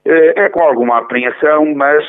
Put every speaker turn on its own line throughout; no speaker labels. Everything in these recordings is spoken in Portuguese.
É com alguma apreensão,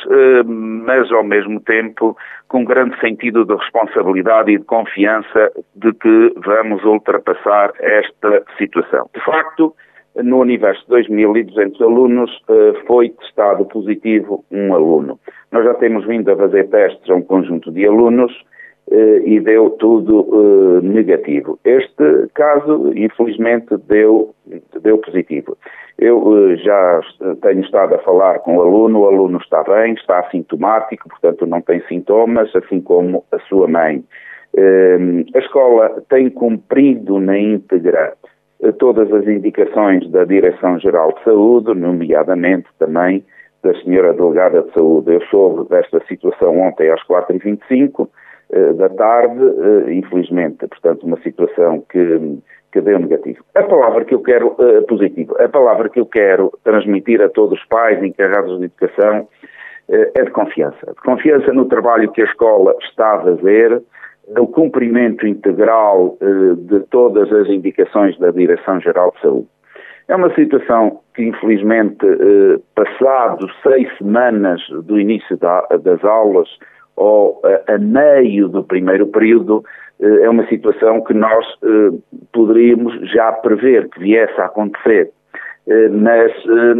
mas ao mesmo tempo com grande sentido de responsabilidade e de confiança de que vamos ultrapassar esta situação. De facto, no universo de 2.200 alunos foi testado positivo um aluno. Nós já temos vindo a fazer testes a um conjunto de alunos e deu tudo negativo. Este caso, infelizmente, deu positivo. Eu já tenho estado a falar com o aluno está bem, está assintomático, portanto não tem sintomas, assim como a sua mãe. A escola tem cumprido na íntegra todas as indicações da Direção-Geral de Saúde, nomeadamente também da Senhora Delegada de Saúde. Eu soube desta situação ontem às 4h25 da tarde, infelizmente, portanto, uma situação que deu negativo. A palavra que eu quero, positivo, a palavra que eu quero transmitir a todos os pais encarregados de educação é de confiança no trabalho que a escola está a fazer, no cumprimento integral de todas as indicações da Direção-Geral de Saúde. É uma situação que, infelizmente, passado 6 semanas do início das aulas, ou a meio do primeiro período, é uma situação que nós poderíamos já prever que viesse a acontecer, mas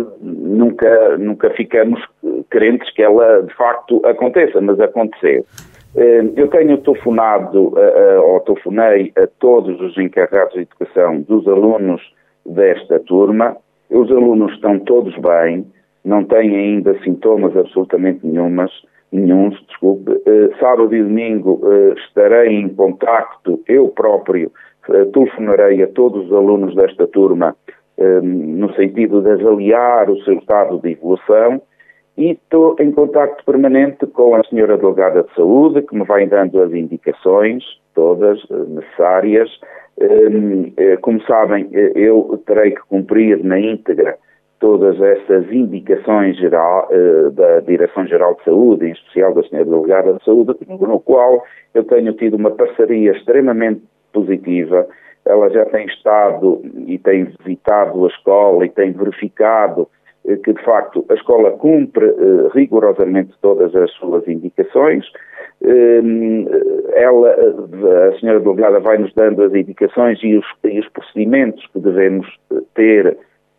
nunca ficamos crentes que ela de facto aconteça, mas aconteceu. Eu tenho telefonei a todos os encarregados de educação dos alunos desta turma. Os alunos estão todos bem, não têm ainda sintomas absolutamente nenhuns. Sábado e domingo estarei em contacto, eu próprio telefonarei a todos os alunos desta turma no sentido de avaliar o seu estado de evolução e estou em contacto permanente com a Senhora Delegada de Saúde, que me vai dando as indicações todas necessárias. Como sabem, eu terei que cumprir na íntegra todas essas indicações da Direção-Geral de Saúde, em especial da Senhora Delegada de Saúde, no qual eu tenho tido uma parceria extremamente positiva. Ela já tem estado e tem visitado a escola e tem verificado que, de facto, a escola cumpre rigorosamente todas as suas indicações. A Senhora Delegada vai nos dando as indicações e os procedimentos que devemos ter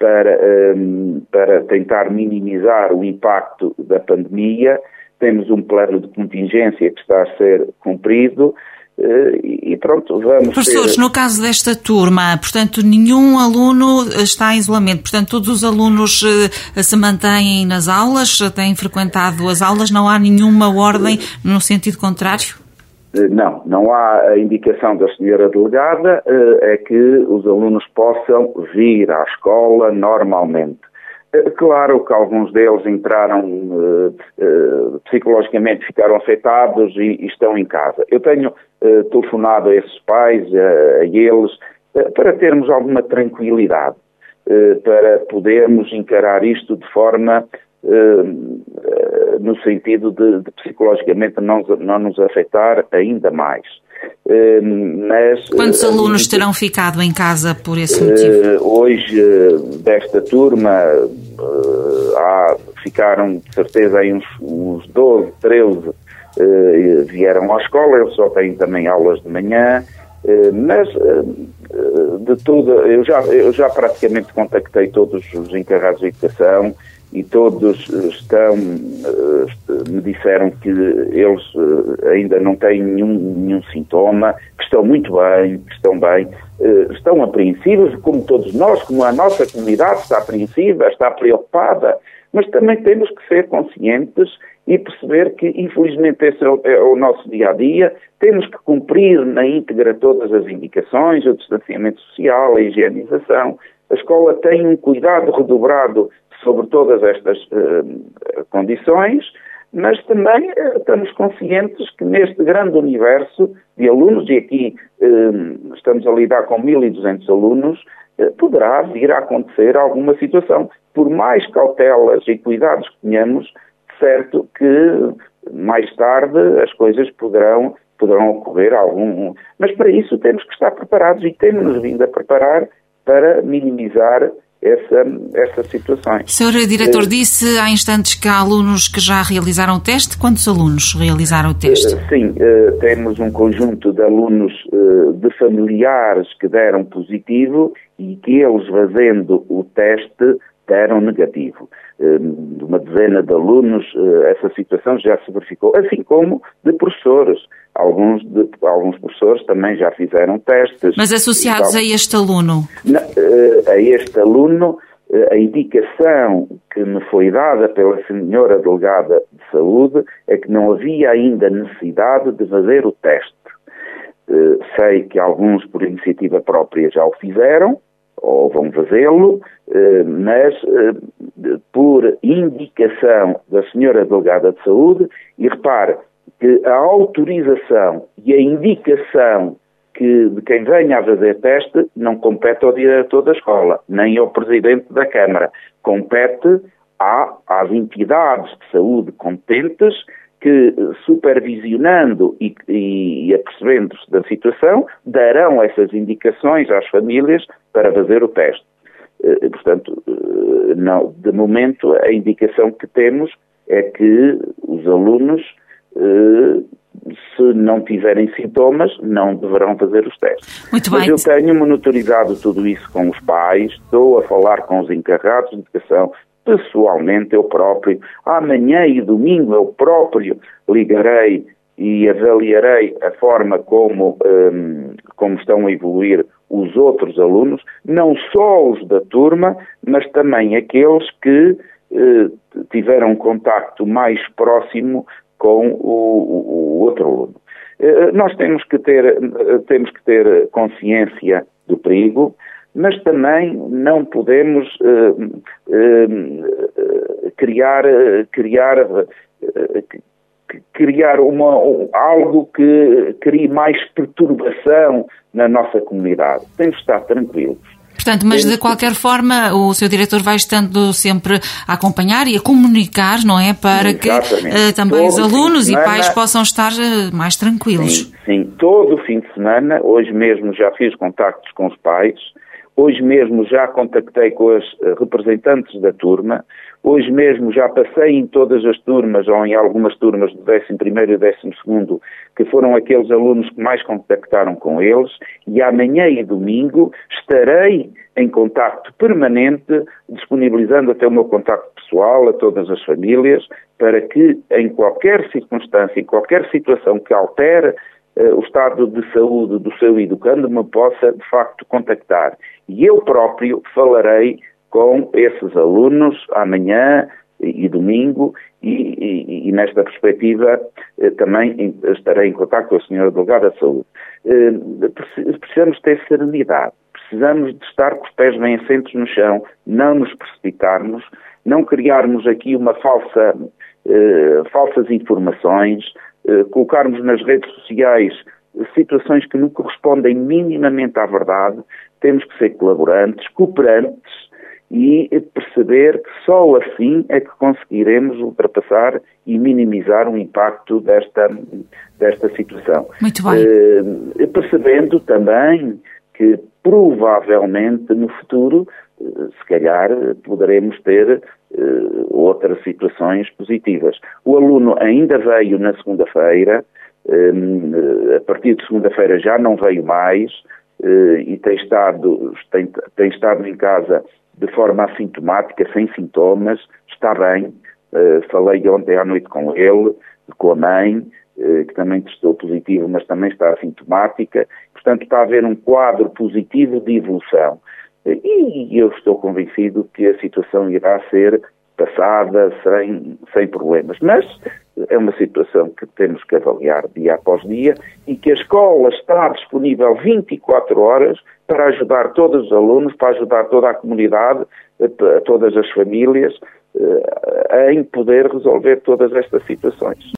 para tentar minimizar o impacto da pandemia. Temos um plano de contingência que está a ser cumprido e pronto, vamos
Professores, no caso desta turma, portanto, nenhum aluno está em isolamento, portanto, todos os alunos se mantêm nas aulas, têm frequentado as aulas, não há nenhuma ordem no sentido contrário?
Não há a indicação da senhora delegada, é que os alunos possam vir à escola normalmente. Claro que alguns deles entraram psicologicamente, ficaram afetados e estão em casa. Eu tenho telefonado a esses pais, a eles, para termos alguma tranquilidade, para podermos encarar isto de forma no sentido de psicologicamente não nos afetar ainda mais.
Quantos alunos terão ficado em casa por esse motivo?
Hoje, desta turma, ficaram de certeza aí uns 12, 13 vieram à escola. Eu só tenho também aulas de manhã, mas de tudo, eu já praticamente contactei todos os encarregados de educação e todos me disseram que eles ainda não têm nenhum sintoma, que estão muito bem, estão apreensivos, como todos nós, como a nossa comunidade está apreensiva, está preocupada, mas também temos que ser conscientes e perceber que, infelizmente, esse é o nosso dia-a-dia, temos que cumprir na íntegra todas as indicações, o distanciamento social, a higienização. A escola tem um cuidado redobrado sobre todas estas condições, mas também estamos conscientes que neste grande universo de alunos, e aqui estamos a lidar com 1.200 alunos, poderá vir a acontecer alguma situação. Por mais cautelas e cuidados que tenhamos, certo que mais tarde as coisas poderão ocorrer mas para isso temos que estar preparados e temos-nos vindo a preparar para minimizar essas situações.
Sr. Diretor, disse há instantes que há alunos que já realizaram o teste. Quantos alunos realizaram o teste?
Sim, temos um conjunto de alunos de familiares que deram positivo e que eles, fazendo o teste, deram negativo. De uma dezena de alunos, essa situação já se verificou, assim como de professores. Alguns professores também já fizeram testes.
Mas associados a este aluno?
A este aluno, a indicação que me foi dada pela senhora delegada de saúde é que não havia ainda necessidade de fazer o teste. Sei que alguns, por iniciativa própria, já o fizeram, ou vão fazê-lo, mas por indicação da senhora delegada de saúde, e repare que a autorização e a indicação de quem venha a fazer teste não compete ao diretor da escola, nem ao presidente da Câmara. Compete às entidades de saúde competentes que, supervisionando e apercebendo-se da situação, darão essas indicações às famílias para fazer o teste. Portanto, não, de momento, a indicação que temos é que os alunos, se não tiverem sintomas, não deverão fazer os testes.
Muito bem.
Mas eu tenho monitorizado tudo isso com os pais, estou a falar com os encarregados de educação, pessoalmente, eu próprio. Amanhã e domingo eu próprio ligarei e avaliarei a forma como estão a evoluir os outros alunos, não só os da turma, mas também aqueles que tiveram contacto mais próximo com o outro aluno. Nós temos que ter consciência do perigo, mas também não podemos criar algo que crie mais perturbação na nossa comunidade. Temos de estar tranquilos.
Portanto, mas de qualquer forma o Sr. Diretor vai estando sempre a acompanhar e a comunicar, não é? Para que também os alunos e pais possam estar mais tranquilos.
Sim, todo o fim de semana, hoje mesmo já fiz contactos com os pais, hoje mesmo já contactei com as representantes da turma, hoje mesmo já passei em todas as turmas, ou em algumas turmas do 11º e 12º, que foram aqueles alunos que mais contactaram com eles, e amanhã e domingo estarei em contacto permanente, disponibilizando até o meu contacto pessoal a todas as famílias, para que em qualquer circunstância, em qualquer situação que altere o estado de saúde do seu educando, me possa de facto contactar. E eu próprio falarei com esses alunos amanhã e domingo e nesta perspectiva também estarei em contacto com a senhora delegada de saúde. Precisamos ter serenidade, precisamos de estar com os pés bem assentos no chão, não nos precipitarmos, não criarmos aqui falsas informações, colocarmos nas redes sociais situações que não correspondem minimamente à verdade. Temos que ser colaborantes, cooperantes e perceber que só assim é que conseguiremos ultrapassar e minimizar o impacto desta situação.
Muito bem.
Percebendo também que provavelmente no futuro, se calhar, poderemos ter outras situações positivas. O aluno ainda veio na segunda-feira, a partir de segunda-feira já não veio mais e tem estado em casa de forma assintomática, sem sintomas, está bem. Falei ontem à noite com ele, com a mãe, que também testou positivo, mas também está assintomática. Portanto, está a haver um quadro positivo de evolução. E eu estou convencido que a situação irá ser passada sem problemas. Mas é uma situação que temos que avaliar dia após dia e que a escola está disponível 24 horas para ajudar todos os alunos, para ajudar toda a comunidade, todas as famílias, em poder resolver todas estas situações.